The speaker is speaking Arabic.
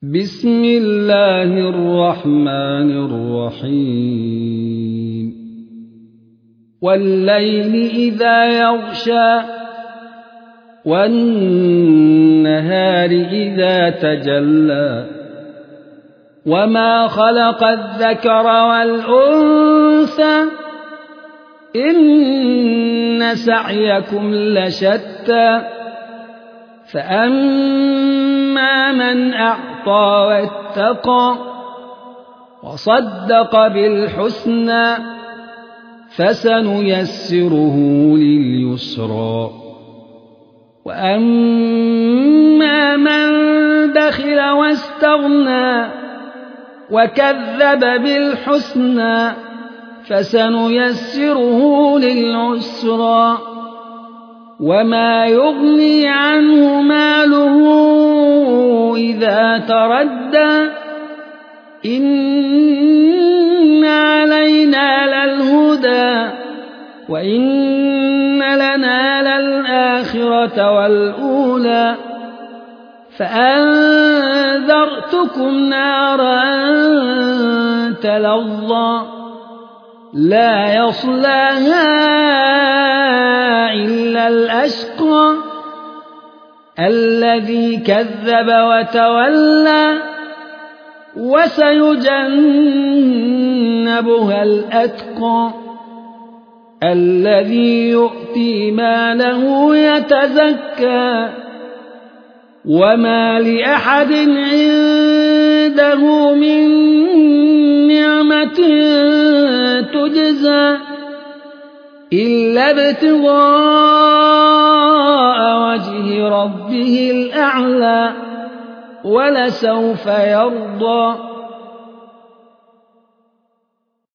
بسم الله الرحمن الرحيم والليل إذا يغشى والنهار إذا تجلى وما خلق الذكر والأنثى إن سعيكم لشتى فأما من أعطى واتقى وصدق بالحسنى فسنيسره لليسرى وأما من بخل واستغنى وكذب بالحسنى فسنيسره للعسرى وما يغني عنه ماله إذا تردى إن علينا للهدى وإن لنا للآخرة والأولى فأنذرتكم نارا تلظى لا يصلاها إلا الأشقى الذي كذب وتولى وسيجنبها الأتقى الذي يؤتي ماله يتزكى وما لأحد عنده من نعمة تجزى إلا ابتغاء وجه ربه الأعلى ولسوف يرضى